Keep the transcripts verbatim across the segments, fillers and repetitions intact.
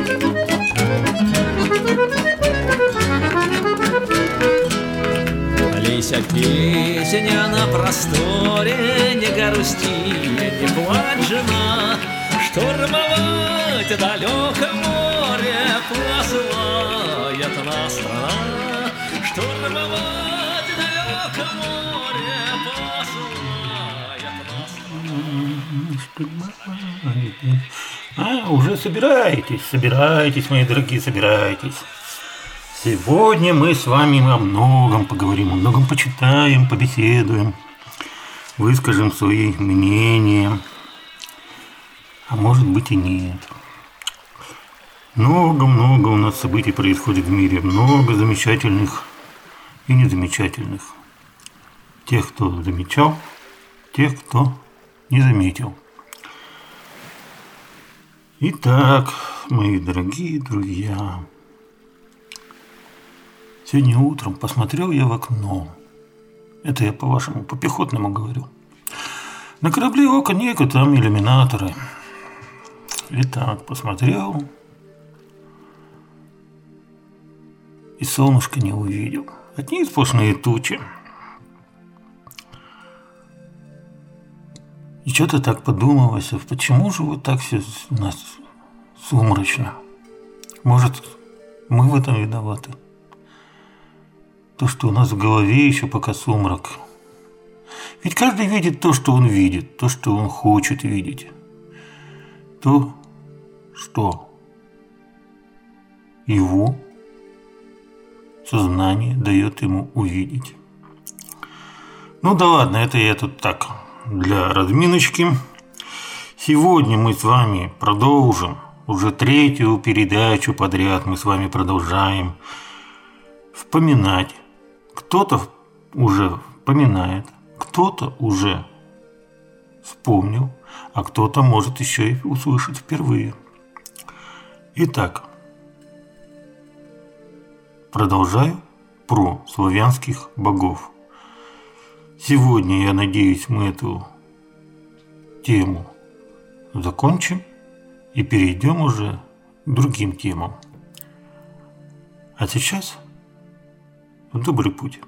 Лися, песня на просторе, не грусти, не плачь, жена. Штурмовать далеко море посылает нас страна. Штурмовать далеко море посылает нас страна. А, уже собираетесь, собираетесь, мои дорогие, собираетесь. Сегодня мы с вами о многом поговорим, о многом почитаем, побеседуем, выскажем свои мнения, а может быть и нет. Много-много у нас событий происходит в мире, много замечательных и незамечательных. Тех, кто замечал, тех, кто не заметил. Итак, мои дорогие друзья, сегодня утром посмотрел я в окно. Это я по-вашему, по-пехотному говорю. На корабле окон нету, там иллюминаторы. Итак, посмотрел. И солнышко не увидел. Одни сплошные тучи. И что-то так подумалось, а почему же вот так все у нас сумрачно? Может, мы в этом виноваты? То, что у нас в голове еще пока сумрак. Ведь каждый видит то, что он видит, то, что он хочет видеть. То, что его сознание дает ему увидеть. Ну да ладно, это я тут так, для разминочки. Сегодня мы с вами продолжим, уже третью передачу подряд мы с вами продолжаем вспоминать. Кто-то уже вспоминает, кто-то уже вспомнил, а кто-то может еще и услышать впервые. Итак, продолжаю про славянских богов. Сегодня, я надеюсь, мы эту тему закончим и перейдем уже к другим темам. А сейчас в добрый путь.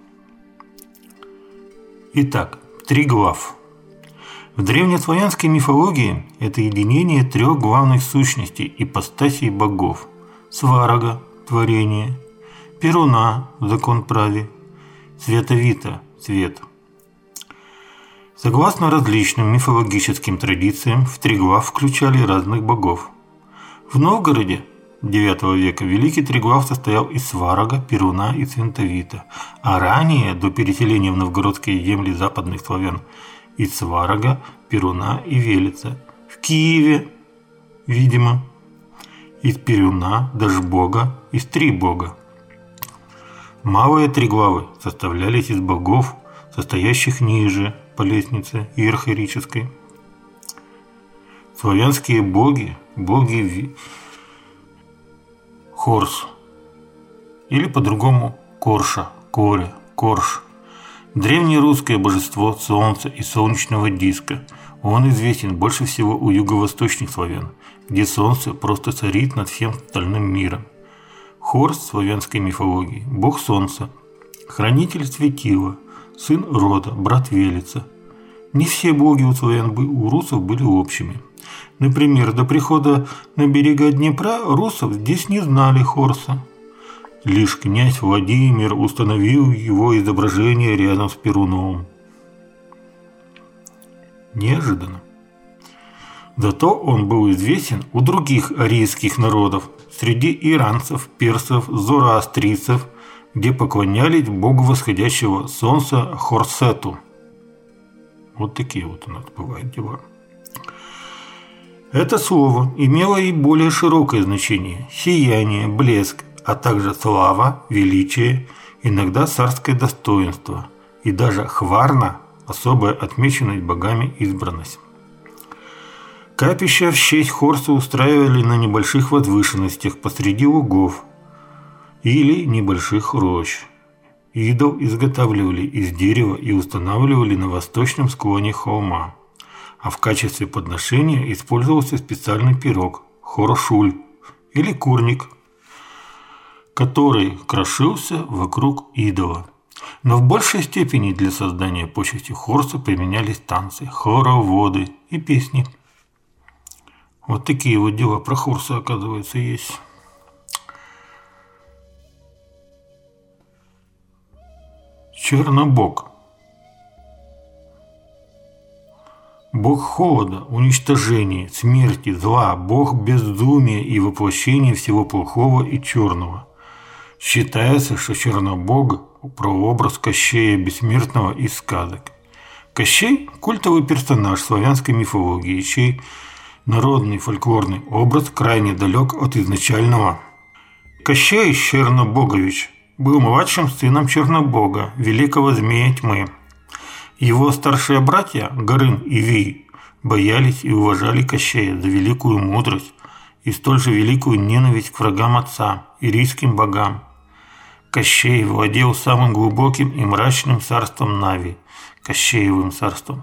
Итак, Триглав. В древнеславянской мифологии это единение трех главных сущностей ипостасей богов: Сварога – творение, Перуна – закон праве, Световита – свет. Согласно различным мифологическим традициям, в Триглав включали разных богов. В Новгороде девятого века Великий Триглав состоял из Сварога, Перуна и Световита, а ранее, до переселения в новгородские земли западных славян, из Сварога, Перуна и Велеца. В Киеве, видимо, из Перуна, Дашбога, из Трибога. Малые Триглавы составлялись из богов, состоящих ниже по лестнице иерархической. Славянские боги, боги Хорс, или по-другому Корша, Коре, Корш. Древнерусское божество солнца и солнечного диска. Он известен больше всего у юго-восточных славян, где солнце просто царит над всем остальным миром. Хорс в славянской мифологии – бог солнца, хранитель светила, сын рода, брат Велеца. Не все боги у славян у русов были общими. Например, до прихода на берега Днепра русов здесь не знали Хорса. Лишь князь Владимир установил его изображение рядом с Перуном. Неожиданно. Зато он был известен у других арийских народов, среди иранцев, персов, зороастрийцев, где поклонялись богу восходящего солнца Хорсету. Вот такие вот у нас бывают дела. Это слово имело и более широкое значение – сияние, блеск, а также слава, величие, иногда царское достоинство и даже хварна – особая отмеченность богами избранность. Капища в честь Хорса устраивали на небольших возвышенностях посреди лугов или небольших рощ. Идол изготавливали из дерева и устанавливали на восточном склоне холма, а в качестве подношения использовался специальный пирог – хорошуль или курник, который крошился вокруг идола. Но в большей степени для создания почести Хорса применялись танцы, хороводы и песни. Вот такие вот дела про Хорса, оказывается, есть. Чернобог. Бог холода, уничтожения, смерти, зла, бог безумия и воплощения всего плохого и черного. Считается, что Чернобог – прообраз Кощея Бессмертного из сказок. Кощей – культовый персонаж славянской мифологии, чей народный фольклорный образ крайне далек от изначального. Кощей Чернобогович был младшим сыном Чернобога, великого змея тьмы. Его старшие братья Горын и Вий боялись и уважали Кощея за великую мудрость и столь же великую ненависть к врагам отца, ирийским богам. Кощей владел самым глубоким и мрачным царством Нави, Кощеевым царством.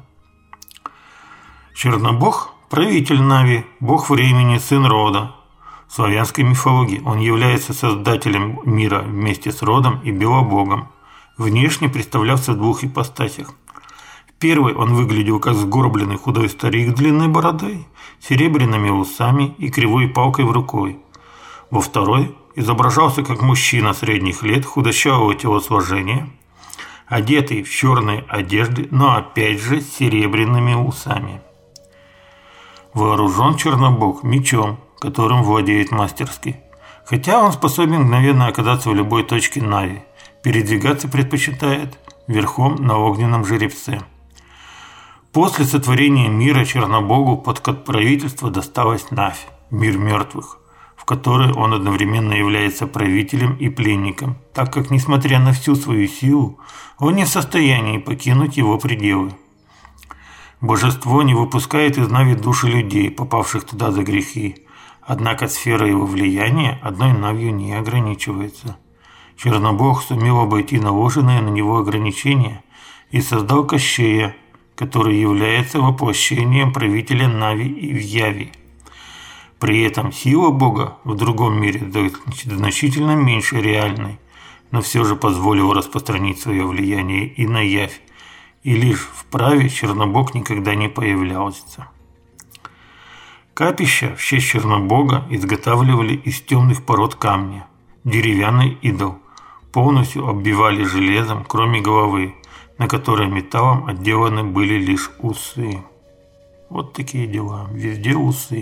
Чернобог – правитель Нави, бог времени, сын рода. В славянской мифологии он является создателем мира вместе с родом и белобогом, внешне представлялся в двух ипостасях. В первой он выглядел как сгорбленный худой старик с длинной бородой, серебряными усами и кривой палкой в рукой. Во второй изображался как мужчина средних лет, худощавого телосложения, одетый в черные одежды, но опять же с серебряными усами. Вооружен Чернобог мечом, которым владеет мастерски. Хотя он способен мгновенно оказаться в любой точке Нави, передвигаться предпочитает верхом на огненном жеребце. После сотворения мира Чернобогу под правительство досталась Навь, мир мертвых, в которой он одновременно является правителем и пленником, так как, несмотря на всю свою силу, он не в состоянии покинуть его пределы. Божество не выпускает из Нави души людей, попавших туда за грехи, однако сфера его влияния одной Навью не ограничивается. Чернобог сумел обойти наложенные на него ограничения и создал Кощея, который является воплощением правителя Нави и Вьяви. При этом сила Бога в другом мире значительно меньше реальной, но все же позволила распространить свое влияние и на Явь, и лишь в праве Чернобог никогда не появлялся. Капища в честь Чернобога изготавливали из темных пород камня, деревянный идол, полностью оббивали железом, кроме головы, на которой металлом отделаны были лишь усы. Вот такие дела, везде усы.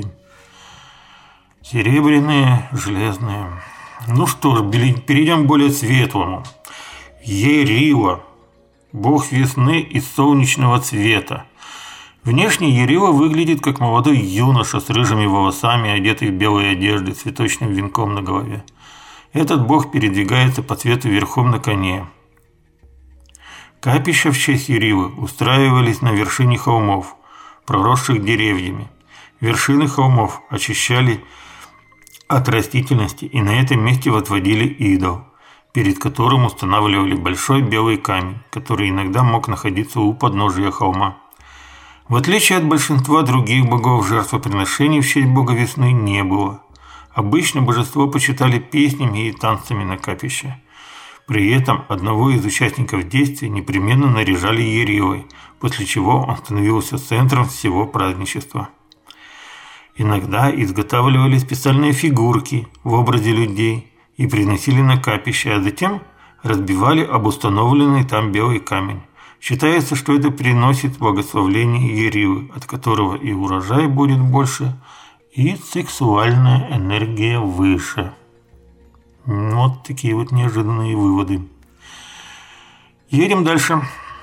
Серебряные, железные. Ну что ж, перейдем к более светлому. Ярила, бог весны и солнечного цвета. Внешне Ярила выглядит как молодой юноша с рыжими волосами, одетый в белые одежды, с цветочным венком на голове. Этот бог передвигается по цвету верхом на коне. Капища в честь Ярилы устраивались на вершине холмов, проросших деревьями. Вершины холмов очищали от растительности, и на этом месте возводили идол, перед которым устанавливали большой белый камень, который иногда мог находиться у подножия холма. В отличие от большинства других богов, жертвоприношений в честь бога весны не было. Обычно божество почитали песнями и танцами на капище. При этом одного из участников действия непременно наряжали Ярилой, после чего он становился центром всего праздничества. Иногда изготавливали специальные фигурки в образе людей и приносили на капище, а затем разбивали об установленный там белый камень. Считается, что это приносит благословление Ярилы, от которого и урожай будет больше, и сексуальная энергия выше. Вот такие вот неожиданные выводы. Едем дальше.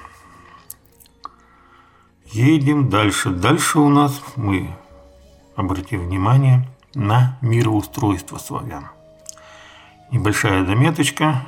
Едем дальше. Дальше у нас мы обратим внимание на мироустройство славян. Небольшая заметочка,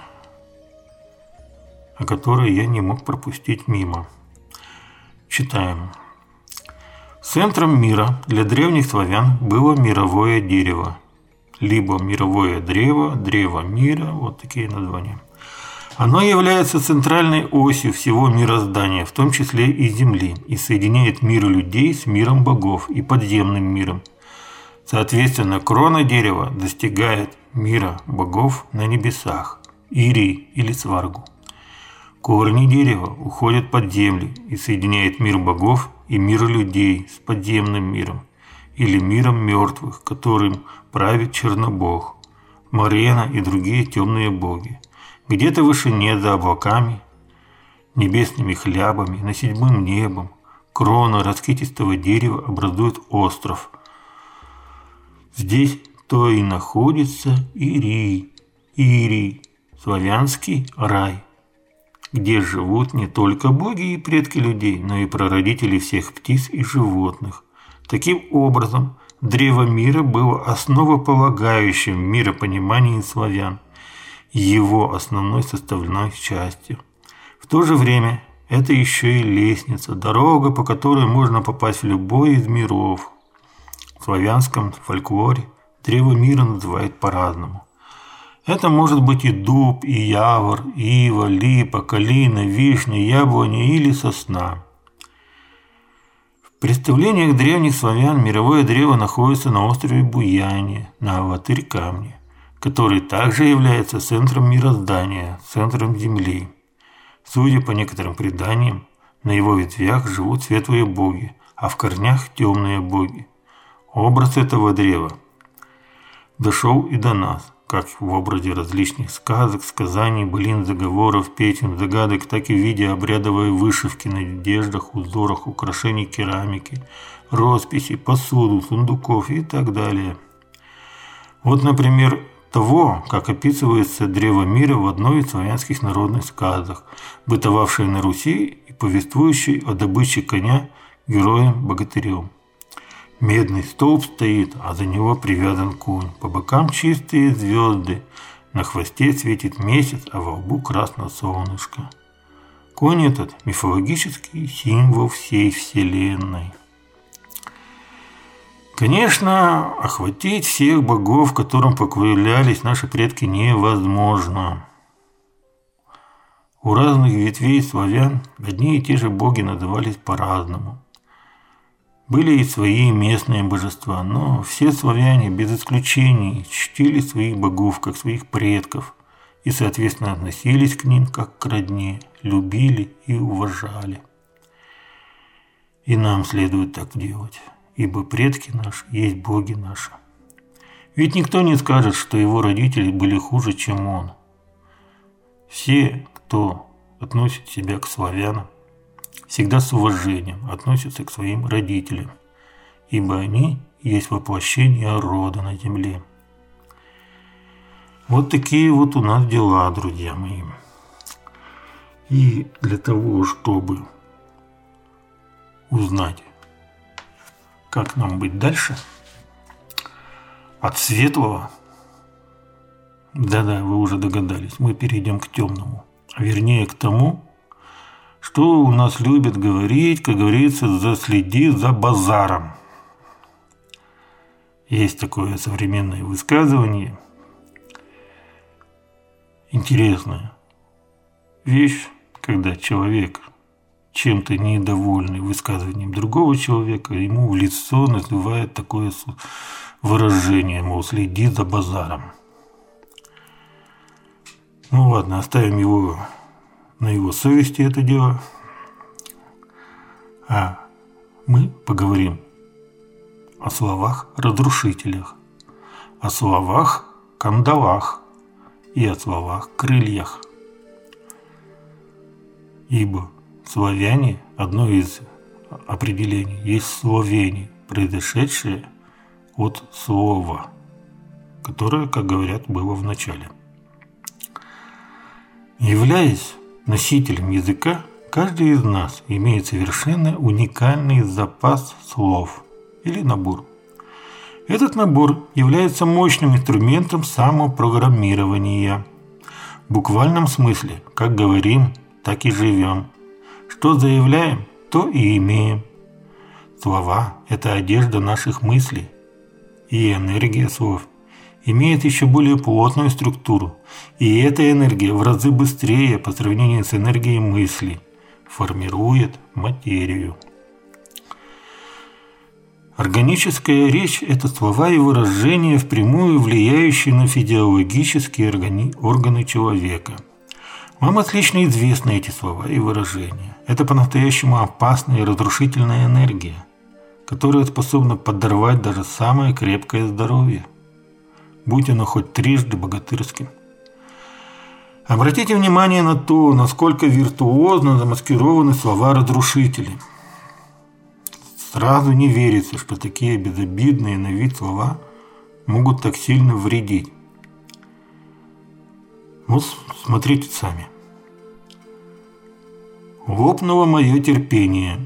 о которой я не мог пропустить мимо. Читаем. Центром мира для древних славян было мировое дерево. Либо мировое древо, древо мира, вот такие названия. Оно является центральной осью всего мироздания, в том числе и Земли, и соединяет мир людей с миром богов и подземным миром. Соответственно, крона дерева достигает мира богов на небесах, Ирии или Сваргу. Корни дерева уходят под землю и соединяют мир богов и мир людей с подземным миром, или миром мертвых, которым правит Чернобог, Морена и другие темные боги. Где-то в вышине за облаками, небесными хлябами, над седьмым небом, крона раскидистого дерева образует остров. Здесь то и находится Ирий, Ирий, славянский рай, где живут не только боги и предки людей, но и прародители всех птиц и животных. Таким образом, древо мира было основополагающим в миропонимании славян, его основной составной частью. В то же время это еще и лестница, дорога, по которой можно попасть в любой из миров. В славянском фольклоре древо мира называют по-разному. Это может быть и дуб, и явор, ива, липа, калина, вишня, яблоня или сосна. В представлениях древних славян мировое древо находится на острове Буяне, на Алатырь-камне, который также является центром мироздания, центром Земли. Судя по некоторым преданиям, на его ветвях живут светлые боги, а в корнях темные боги. Образ этого древа дошел и до нас, как в образе различных сказок, сказаний, былин, заговоров, песен, загадок, так и в виде обрядовой вышивки на одеждах, узорах, украшений керамики, росписи, посуду, сундуков и так далее. Вот, например, того, как описывается древо мира в одной из славянских народных сказок, бытовавшей на Руси и повествующей о добыче коня героем-богатырем. Медный столб стоит, а за него привязан конь. По бокам чистые звезды, на хвосте светит месяц, а во лбу красное солнышко. Конь этот – мифологический символ всей вселенной. Конечно, охватить всех богов, которым поклонялись наши предки, невозможно. У разных ветвей славян одни и те же боги назывались по-разному. Были и свои местные божества, но все славяне без исключений чтили своих богов как своих предков и, соответственно, относились к ним как к родне, любили и уважали. И нам следует так делать, ибо предки наши есть боги наши. Ведь никто не скажет, что его родители были хуже, чем он. Все, кто относит себя к славянам, всегда с уважением относятся к своим родителям, ибо они есть воплощение рода на земле. Вот такие вот у нас дела, друзья мои. И для того, чтобы узнать, как нам быть дальше, от светлого, да-да, вы уже догадались, мы перейдем к темному, а вернее к тому, что у нас любят говорить, как говорится, заследи за базаром. Есть такое современное высказывание. Интересная вещь, когда человек, чем-то недовольный высказыванием другого человека, ему в лицо называет такое выражение, мол, следи за базаром. Ну ладно, оставим его на его совести это дело. А мы поговорим о словах-разрушителях, о словах-кандалах и о словах-крыльях. Ибо славяне, одно из определений, есть словение, произошедшее от слова, которое, как говорят, было в начале. Являясь носителем языка, каждый из нас имеет совершенно уникальный запас слов или набор. Этот набор является мощным инструментом самопрограммирования. В буквальном смысле, как говорим, так и живем. Что заявляем, то и имеем. Слова – это одежда наших мыслей, и энергия слов имеет еще более плотную структуру, и эта энергия в разы быстрее по сравнению с энергией мысли формирует материю. Органическая речь – это слова и выражения, впрямую влияющие на физиологические органы человека. Вам отлично известны эти слова и выражения. Это по-настоящему опасная и разрушительная энергия, которая способна подорвать даже самое крепкое здоровье, будь оно хоть трижды богатырским. Обратите внимание на то, насколько виртуозно замаскированы слова-разрушители. Сразу не верится, что такие безобидные на вид слова могут так сильно вредить. Вот смотрите сами. Лопнуло мое терпение.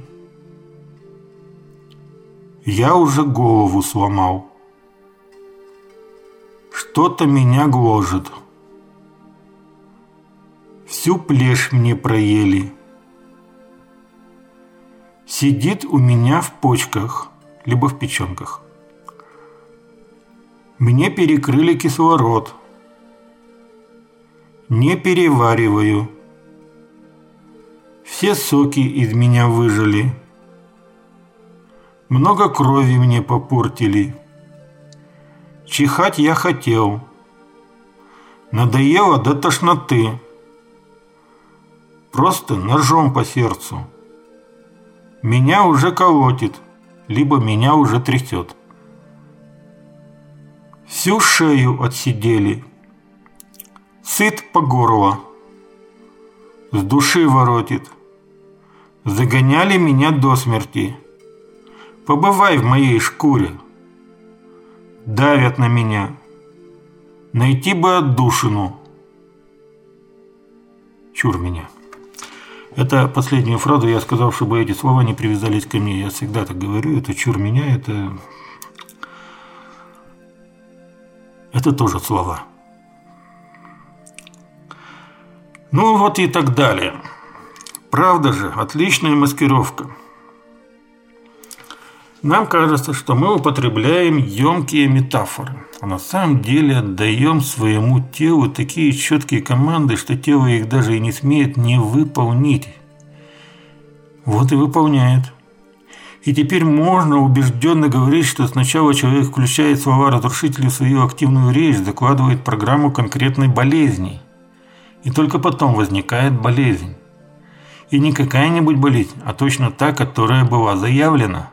Я уже голову сломал. Что-то меня гложет. Всю плешь мне проели. Сидит у меня в почках, либо в печенках. Мне перекрыли кислород. Не перевариваю. Все соки из меня выжили. Много крови мне попортили. Чихать я хотел. Надоело до тошноты. Просто ножом по сердцу. Меня уже колотит, либо меня уже трясет. Всю шею отсидели. Сыт по горло. С души воротит. Загоняли меня до смерти. Побывай в моей шкуре. Давят на меня. Найти бы отдушину. Чур меня. Это последнюю фразу я сказал, чтобы эти слова не привязались ко мне. Я всегда так говорю. Это чур меня, это... Это тоже слова. Ну вот и так далее. Правда же, отличная маскировка. Нам кажется, что мы употребляем емкие метафоры, а на самом деле отдаем своему телу такие четкие команды, что тело их даже и не смеет не выполнить. Вот и выполняет. И теперь можно убежденно говорить, что сначала человек включает слова-разрушители в свою активную речь, закладывает программу конкретной болезни. И только потом возникает болезнь. И не какая-нибудь болезнь, а точно та, которая была заявлена.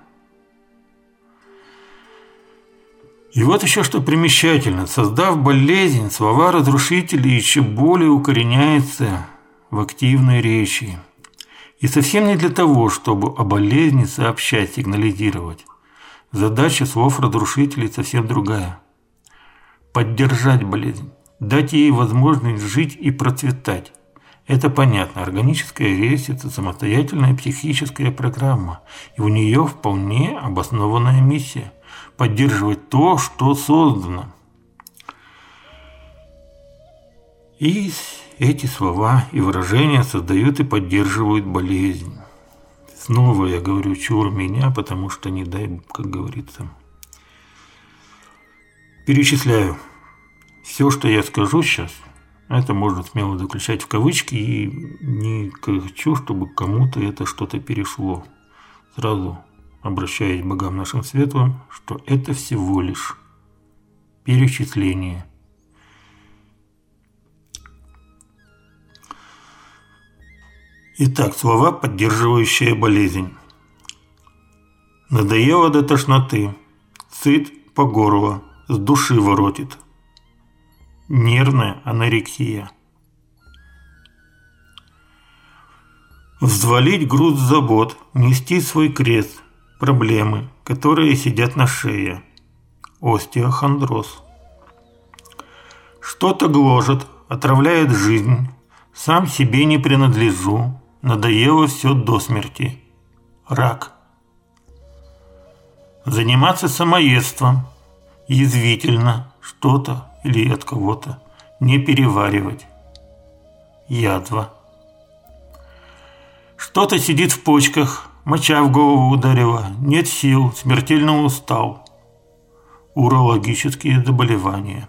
И вот еще что примечательно. Создав болезнь, слова-разрушители еще более укореняются в активной речи. И совсем не для того, чтобы о болезни сообщать, сигнализировать. Задача слов-разрушителей совсем другая. Поддержать болезнь, дать ей возможность жить и процветать. Это понятно. Органическая речь – это самостоятельная психическая программа. И у нее вполне обоснованная миссия – поддерживать то, что создано. И эти слова и выражения создают и поддерживают болезнь. Снова я говорю чур меня, потому что не дай, как говорится. Перечисляю. Все, что я скажу сейчас, это можно смело заключать в кавычки, и не хочу, чтобы кому-то это что-то перешло. Сразу обращаясь к богам нашим светлым, что это всего лишь перечисление. Итак, слова, поддерживающие болезнь. Надоело до тошноты, сыт по горло, с души воротит. Нервная анорексия. Взвалить груз забот, нести свой крест, проблемы, которые сидят на шее. Остеохондроз. Что-то гложет, отравляет жизнь, сам себе не принадлежу, надоело все до смерти. Рак. Заниматься самоедством, язвительно, что-то или от кого-то, не переваривать. Язва. Что-то сидит в почках, моча в голову ударила, нет сил, смертельно устал. Урологические заболевания.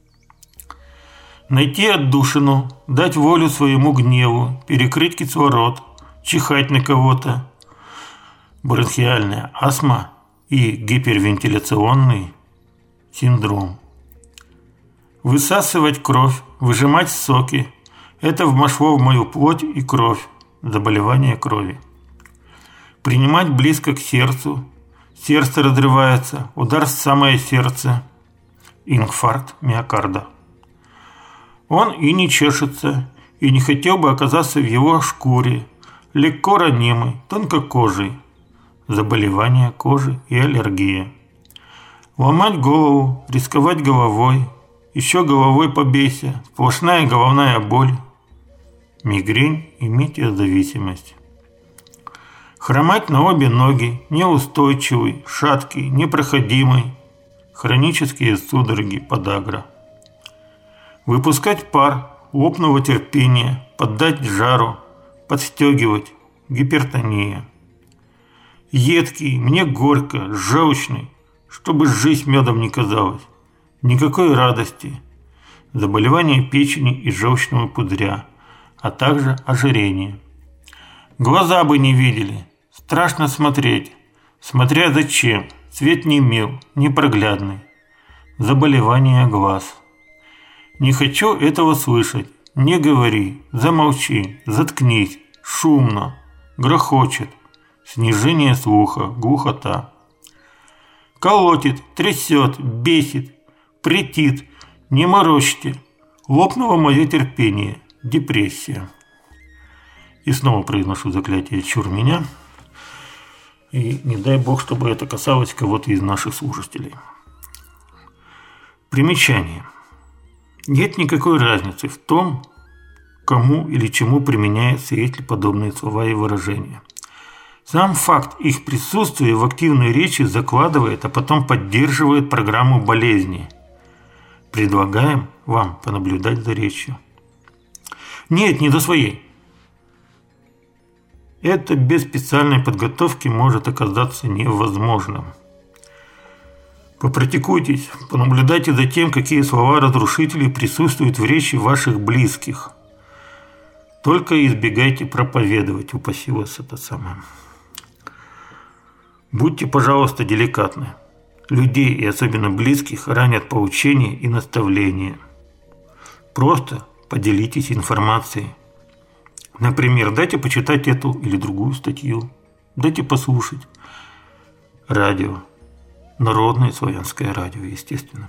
Найти отдушину, дать волю своему гневу, перекрыть кислород, чихать на кого-то. Бронхиальная астма и гипервентиляционный синдром. Высасывать кровь, выжимать соки – это вошло в мою плоть и кровь, заболевание крови. Принимать близко к сердцу, сердце разрывается, удар в самое сердце, инфаркт миокарда. Он и не чешется, и не хотел бы оказаться в его шкуре, легко ранимый, тонкокожий, заболевания кожи и аллергия. Ломать голову, рисковать головой, еще головой побейся, сплошная головная боль, мигрень и метеозависимость. Хромать на обе ноги, неустойчивый, шаткий, непроходимый, хронические судороги, подагра. Выпускать пар, лопного терпения, поддать жару, подстегивать, гипертония. Едкий, мне горько, желчный, чтобы жизнь медом не казалась. Никакой радости. Заболевания печени и желчного пузыря, а также ожирение. Глаза бы не видели. Страшно смотреть. Смотря зачем. Цвет не мил, непроглядный. Заболевание глаз. Не хочу этого слышать. Не говори, замолчи, заткнись. Шумно. Грохочет. Снижение слуха, глухота. Колотит, трясет, бесит. Претит, не морочьте, лопнуло мое терпение, депрессия. И снова произношу заклятие «Чур меня». И не дай бог, чтобы это касалось кого-то из наших слушателей. Примечание. Нет никакой разницы в том, кому или чему применяются эти подобные слова и выражения. Сам факт их присутствия в активной речи закладывает, а потом поддерживает программу болезни. Предлагаем вам понаблюдать за речью. Нет, не до своей. Это без специальной подготовки может оказаться невозможным. Попрактикуйтесь, понаблюдайте за тем, какие слова разрушителей присутствуют в речи ваших близких. Только избегайте проповедовать, упаси вас это самое. Будьте, пожалуйста, деликатны. Людей, и особенно близких, ранят поучения и наставления. Просто поделитесь информацией. Например, дайте почитать эту или другую статью. Дайте послушать. Радио. Народное славянское радио, естественно.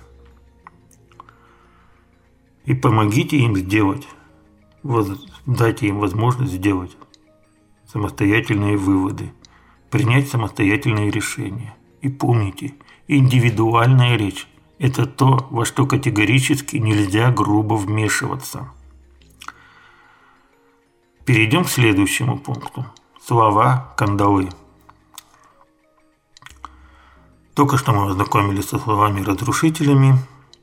И помогите им сделать, дайте им возможность сделать самостоятельные выводы, принять самостоятельные решения. И помните, индивидуальная речь – это то, во что категорически нельзя грубо вмешиваться. Перейдем к следующему пункту. Слова кандалы. Только что мы ознакомились со словами-разрушителями.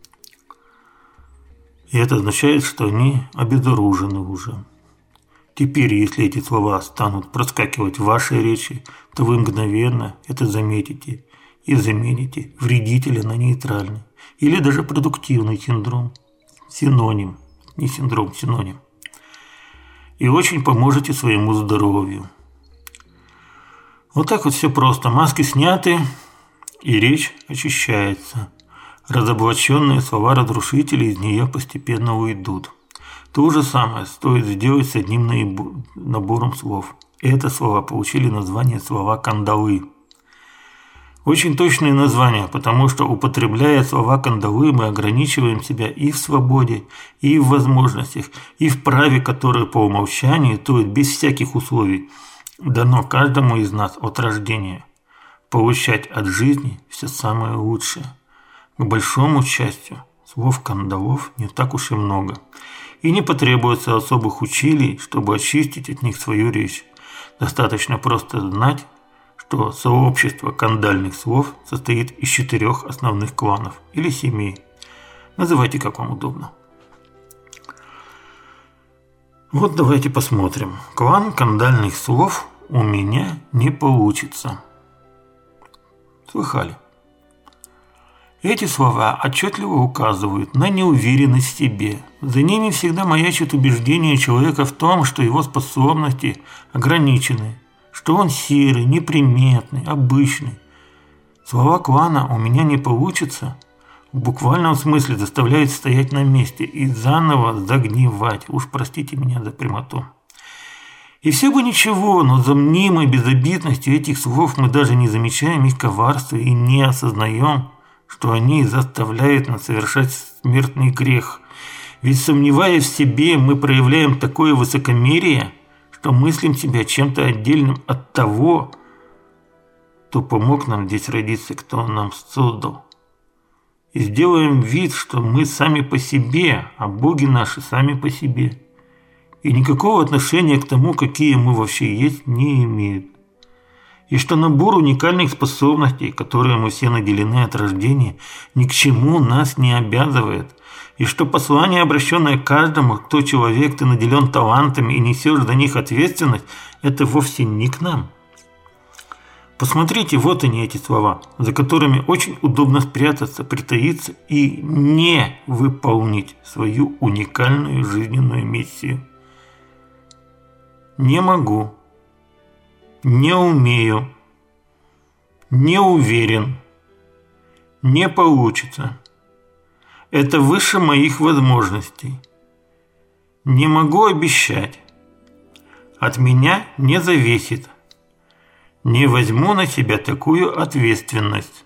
И это означает, что они обезоружены уже. Теперь, если эти слова станут проскакивать в вашей речи, то вы мгновенно это заметите и замените вредителя на нейтральный или даже продуктивный синдром. Синоним. Не синдром, синоним. И очень поможете своему здоровью. Вот так вот все просто. Маски сняты, и речь очищается. Разоблаченные слова разрушителей из нее постепенно уйдут. То же самое стоит сделать с одним набором слов. Это слова получили название слова кандалы. Очень точные названия, потому что, употребляя слова кандалы, мы ограничиваем себя и в свободе, и в возможностях, и в праве, которое по умолчанию, то есть без всяких условий, дано каждому из нас от рождения. Получать от жизни все самое лучшее. К большому счастью, слов кандалов не так уж и много. И не потребуется особых усилий, чтобы очистить от них свою речь. Достаточно просто знать, что сообщество кандальных слов состоит из четырех основных кланов или семей. Называйте, как вам удобно. Вот давайте посмотрим. Клан кандальных слов у меня не получится. Слыхали? Эти слова отчетливо указывают на неуверенность в себе. За ними всегда маячит убеждение человека в том, что его способности ограничены, что он серый, неприметный, обычный. Слова Квана «у меня не получится» в буквальном смысле заставляют стоять на месте и заново загнивать. Уж простите меня за прямоту. И все бы ничего, но за мнимой безобидностью этих слов мы даже не замечаем их коварства и не осознаем, что они заставляют нас совершать смертный грех. Ведь, сомневаясь в себе, мы проявляем такое высокомерие, что мыслим себя чем-то отдельным от того, кто помог нам здесь родиться, кто нам создал. И сделаем вид, что мы сами по себе, а боги наши сами по себе. И никакого отношения к тому, какие мы вообще есть, не имеют. И что набор уникальных способностей, которые мы все наделены от рождения, ни к чему нас не обязывает. И что послание, обращенное к каждому, кто человек, ты наделен талантами и несешь за них ответственность, это вовсе не к нам. Посмотрите, вот они, эти слова, за которыми очень удобно спрятаться, притаиться и не выполнить свою уникальную жизненную миссию. Не могу, не умею, не уверен, не получится. Это выше моих возможностей. Не могу обещать. От меня не зависит. Не возьму на себя такую ответственность.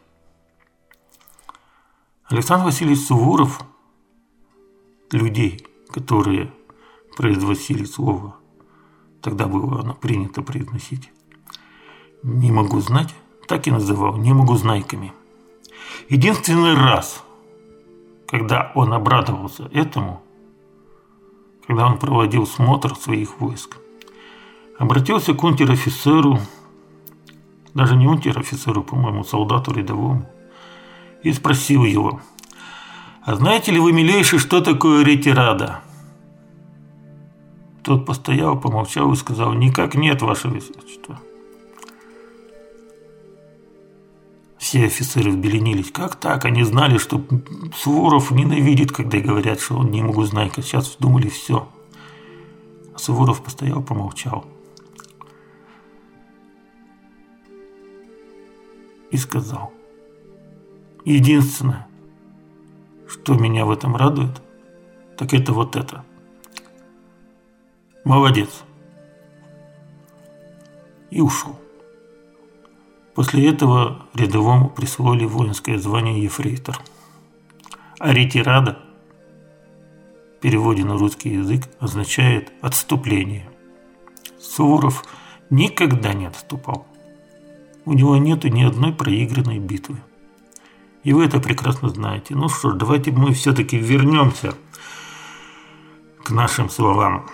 Александр Васильевич Суворов, людей, которые произносили слово, тогда было оно принято произносить, не могу знать, так и называл, не могу знайками. Единственный раз, когда он обрадовался этому, когда он проводил смотр своих войск, обратился к унтер-офицеру, даже не унтер-офицеру, по-моему, солдату рядовому, и спросил его: «А знаете ли вы, милейший, что такое ретирада?» Тот постоял, помолчал и сказал: «Никак нет, ваше высочество». Все офицеры взбеленились. Как так? Они знали, что Суворов ненавидит, когда говорят, что он не могу знать. Сейчас думали все. А Суворов постоял, помолчал. И сказал: единственное, что меня в этом радует, так это вот это. Молодец. И ушел. После этого рядовому присвоили воинское звание ефрейтор. А ретирада в переводе на русский язык означает отступление. Суворов никогда не отступал. У него нету ни одной проигранной битвы. И вы это прекрасно знаете. Ну что ж, давайте мы все-таки вернемся к нашим словам.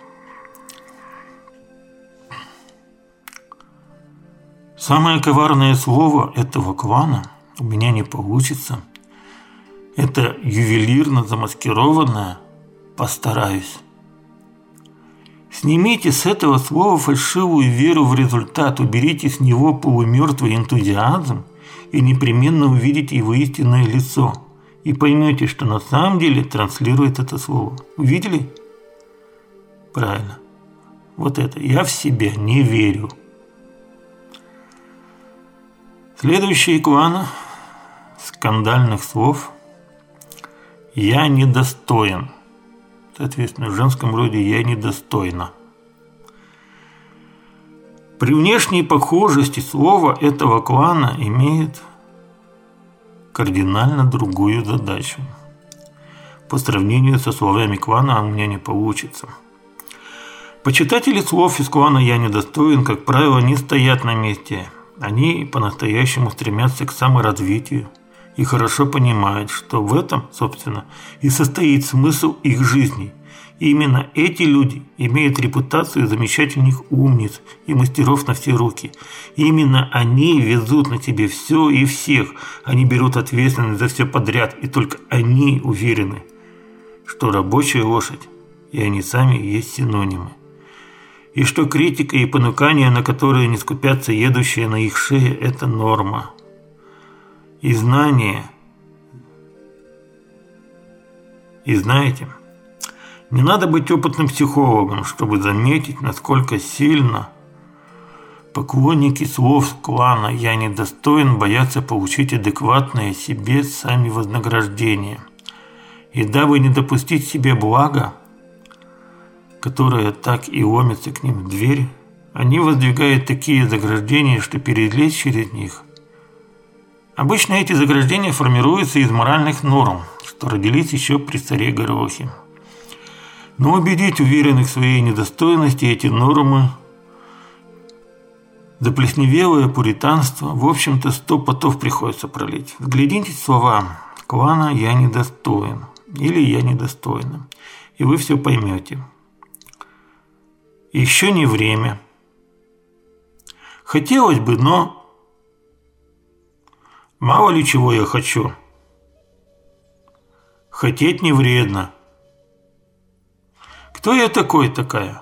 Самое коварное слово этого Квана «у меня не получится» – это ювелирно замаскированное «постараюсь». Снимите с этого слова фальшивую веру в результат, уберите с него полумертвый энтузиазм и непременно увидите его истинное лицо. И поймете, что на самом деле транслирует это слово. Увидели? Правильно. Вот это. Я в себя не верю. Следующий Квана скандальных слов «я недостоин». Соответственно, в женском роде «я недостойна». При внешней похожести слова этого Квана имеет кардинально другую задачу. По сравнению со словами Квана «у меня не получится». Почитатели слов из Квана «я недостоин», как правило, не стоят на месте. Они по-настоящему стремятся к саморазвитию и хорошо понимают, что в этом, собственно, и состоит смысл их жизни. И именно эти люди имеют репутацию замечательных умниц и мастеров на все руки. И именно они везут на себе все и всех. Они берут ответственность за все подряд, и только они уверены, что рабочая лошадь и они сами есть синонимы. И что критика и понукания, на которые не скупятся едущие на их шее, это норма. И знание. И знаете, не надо быть опытным психологом, чтобы заметить, насколько сильно Поклонники слов клана «я недостоин» боятся получить адекватное себе сами вознаграждение. И дабы не допустить себе блага, которое так и ломится к ним в дверь, они воздвигают такие заграждения, что перелезть через них. Обычно эти заграждения формируются из моральных норм, что родились еще при царе Горохе. Но убедить уверенных в своей недостойности эти нормы заплесневелое пуританство, в общем-то, сто потов приходится пролить. Вглядитесь в слова клана «я недостоин» или «я недостойна», и вы все поймете. Еще не время. Хотелось бы, но мало ли чего я хочу. Хотеть не вредно. Кто я такой такая?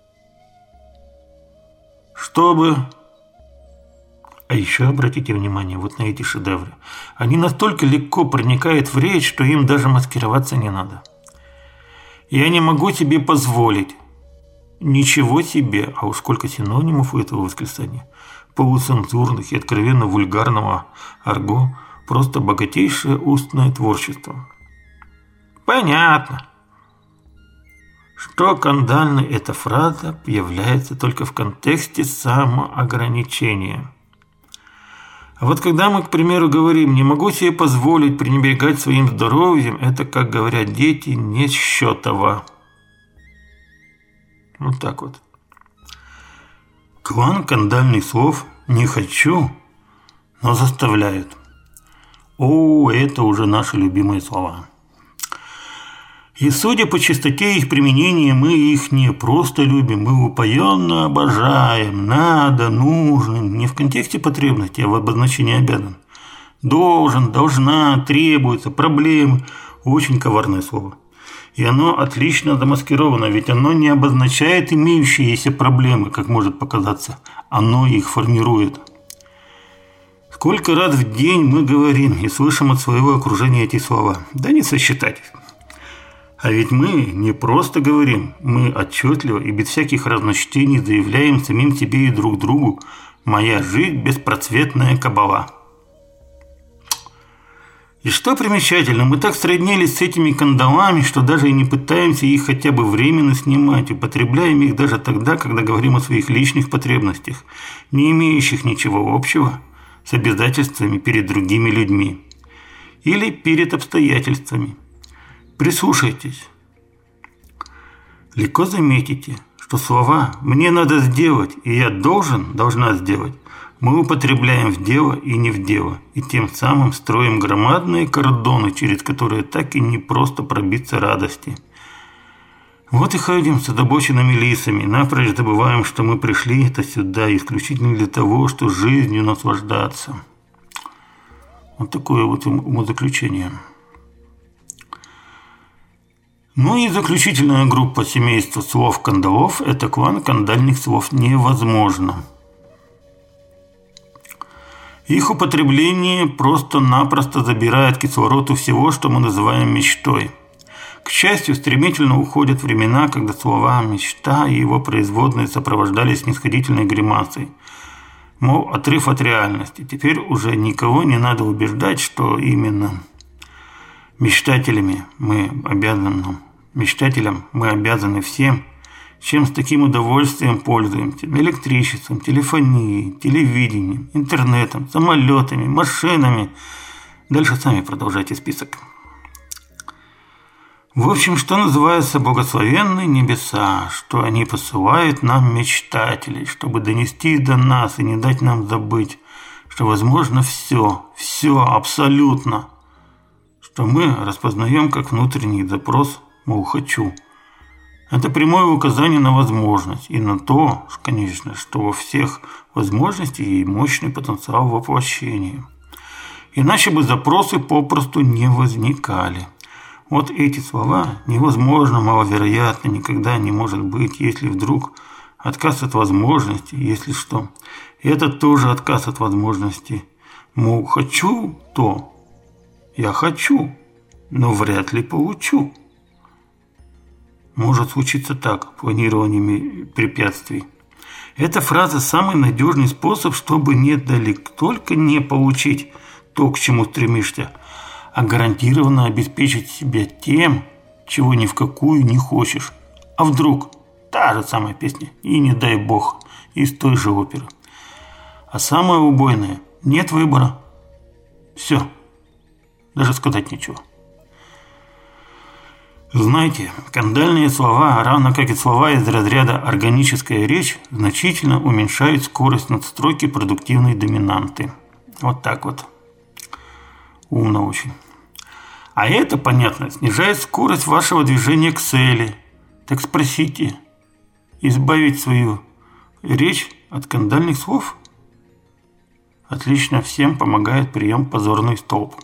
Чтобы... А еще обратите внимание вот на эти шедевры. Они настолько легко проникают в речь, что им даже маскироваться не надо. Я не могу себе позволить. Ничего себе, а уж сколько синонимов у этого восклицания. Полуцензурных и откровенно вульгарного арго. Просто богатейшее устное творчество. Понятно, что кандальной эта фраза является только в контексте самоограничения. А вот когда мы, к примеру, говорим «не могу себе позволить пренебрегать своим здоровьем», это, как говорят дети, не счетово. Вот так вот. Клан кандальных слов «не хочу», но заставляют. О, это уже наши любимые слова. И судя по частоте их применения, мы их не просто любим, мы упоенно обожаем, надо, нужно, не в контексте потребности, а в обозначении обязан. Должен, должна, требуется, проблемы. Очень коварное слово. И оно отлично замаскировано, ведь оно не обозначает имеющиеся проблемы, как может показаться. Оно их формирует. Сколько раз в день мы говорим и слышим от своего окружения эти слова? Да не сосчитать. А ведь мы не просто говорим, мы отчетливо и без всяких разночтений заявляем самим себе и друг другу: «Моя жизнь – беспроцветная кабала». И что примечательно, мы так сроднились с этими кандалами, что даже и не пытаемся их хотя бы временно снимать, употребляем их даже тогда, когда говорим о своих личных потребностях, не имеющих ничего общего с обязательствами перед другими людьми или перед обстоятельствами. Прислушайтесь. Легко заметите, что слова «мне надо сделать» и «я должен», «должна сделать» мы употребляем в дело и не в дело, и тем самым строим громадные кордоны, через которые так и не просто пробиться радости. Вот и ходим с озабоченными лицами, напрочь забываем, что мы пришли-то сюда исключительно для того, что жизнью наслаждаться. Вот такое вот умозаключение. Ну и заключительная группа семейства слов-кандалов – это клан кандальных слов «невозможно». Их употребление просто-напросто забирает кислород у всего, что мы называем мечтой. К счастью, стремительно уходят времена, когда слова «мечта» и его производные сопровождались снисходительной гримасой. Мол, отрыв от реальности. Теперь уже никого не надо убеждать, что именно мечтателями мы обязаны, мечтателям мы обязаны всем, чем с таким удовольствием пользуемся: электричеством, телефонией, телевидением, интернетом, самолетами, машинами. Дальше сами продолжайте список. В общем, что называется, благословенные небеса, что они посылают нам мечтателей, чтобы донести до нас и не дать нам забыть, что возможно все, все абсолютно, что мы распознаем как внутренний запрос, мол, хочу. Это прямое указание на возможность и на то, конечно, что во всех возможностях есть мощный потенциал воплощения. Иначе бы запросы попросту не возникали. Вот эти слова «невозможно», «маловероятно», «никогда не может быть», «если вдруг», «отказ от возможности», «если что». Это тоже отказ от возможности. Мол, хочу то, я хочу, но вряд ли получу. Может случиться так, планированиями препятствий. Эта фраза – самый надежный способ, чтобы не дали только не получить то, к чему стремишься, а гарантированно обеспечить себя тем, чего ни в какую не хочешь. А вдруг та же самая песня, и не дай бог, из той же оперы. А самое убойное – нет выбора. Все. Даже сказать нечего. Знаете, кандальные слова, равно как и слова из разряда «органическая речь», значительно уменьшают скорость надстройки продуктивной доминанты. Вот так вот. Умно очень. А это, понятно, снижает скорость вашего движения к цели. Так спросите, избавить свою речь от кандальных слов? Отлично всем помогает прием «позорный столб».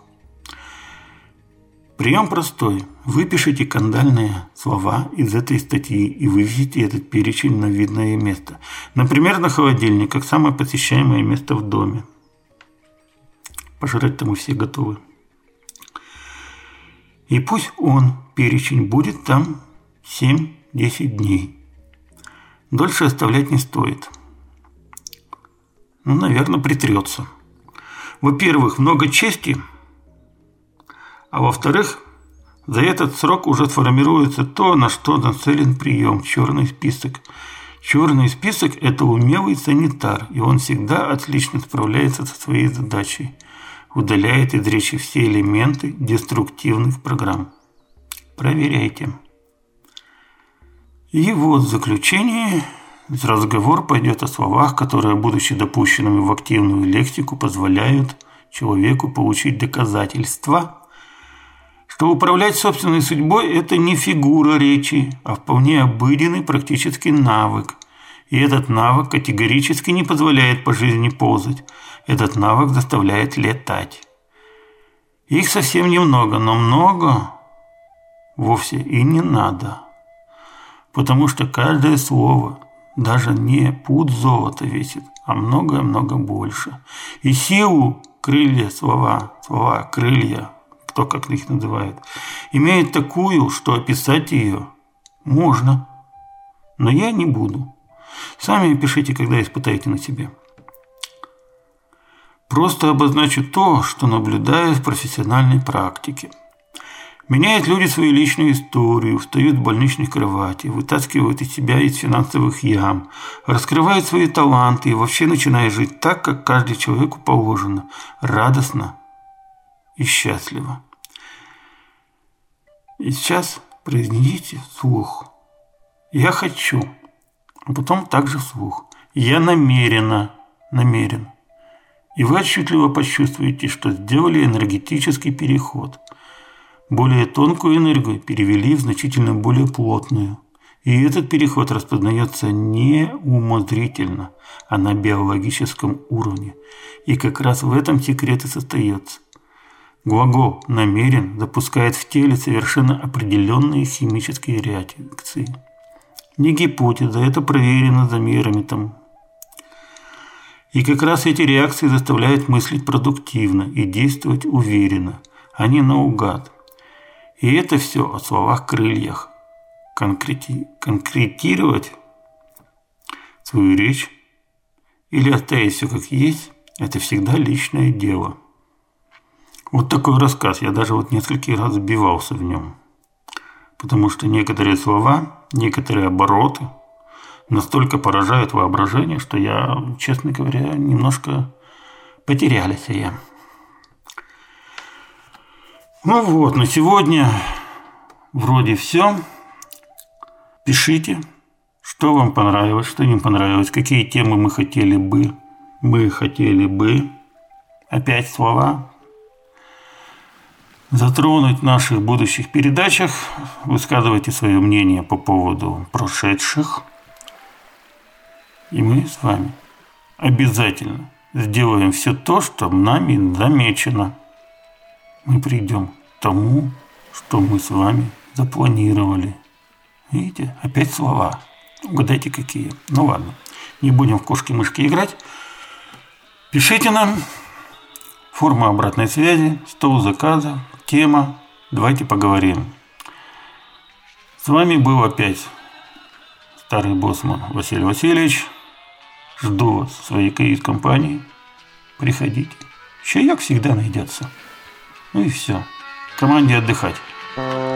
Прием простой. Выпишите кандальные слова из этой статьи и выведите этот перечень на видное место. Например, на холодильник, как самое посещаемое место в доме. Пожрать-то мы все готовы. И пусть он, перечень, будет там семь-десять дней. Дольше оставлять не стоит. Ну, наверное, притрется. Во-первых, много чести. А во-вторых, за этот срок уже сформируется то, на что нацелен прием – черный список. Черный список – это умелый санитар, и он всегда отлично справляется со своей задачей. Удаляет из речи все элементы деструктивных программ. Проверяйте. И вот в заключение разговор пойдет о словах, которые, будучи допущенными в активную лексику, позволяют человеку получить доказательства, что управлять собственной судьбой – это не фигура речи, а вполне обыденный практический навык. И этот навык категорически не позволяет по жизни ползать. Этот навык заставляет летать. Их совсем немного, но много вовсе и не надо. Потому что каждое слово даже не пуд золота весит, а многое-много больше. И силу крылья слова, слова крылья, кто как их называет, имеет такую, что описать ее можно. Но я не буду. Сами пишите, когда испытаете на себе. Просто обозначу то, что наблюдаю в профессиональной практике. Меняют люди свою личную историю, встают в больничных кровати, вытаскивают из себя из финансовых ям, раскрывают свои таланты и вообще начинают жить так, как каждому человеку положено, радостно и счастливо. И сейчас произнесите вслух «Я хочу», а потом также вслух «Я намеренно, намерен». И вы отчетливо почувствуете, что сделали энергетический переход. Более тонкую энергию перевели в значительно более плотную. И этот переход распознается не умозрительно, а на биологическом уровне. И как раз в этом секрет и состоится. Глагол «намерен» запускает в теле совершенно определенные химические реакции. Не гипотеза, это проверено замерами там. И как раз эти реакции заставляют мыслить продуктивно и действовать уверенно, а не наугад. И это все о словах-крыльях. Конкрети... Конкретировать свою речь или оставить все как есть – это всегда личное дело. Вот такой рассказ. Я даже вот несколько раз сбивался в нем. Потому что некоторые слова, некоторые обороты настолько поражают воображение, что я, честно говоря, немножко потерялся я. Ну вот, на сегодня вроде все. Пишите, что вам понравилось, что не понравилось, какие темы мы хотели бы, мы хотели бы, опять слова, затронуть в наших будущих передачах. Высказывайте свое мнение по поводу прошедших. И мы с вами обязательно сделаем все то, что нами замечено. Мы придем к тому, что мы с вами запланировали. Видите, опять слова. Угадайте, какие. Ну ладно, не будем в кошки-мышки играть. Пишите нам. Форма обратной связи, стол заказа, тема. Давайте поговорим. С вами был опять старый боссман Василий Васильевич. Жду вас в своей кают-компании. Приходите. Чаек всегда найдется. Ну и все. Команде отдыхать.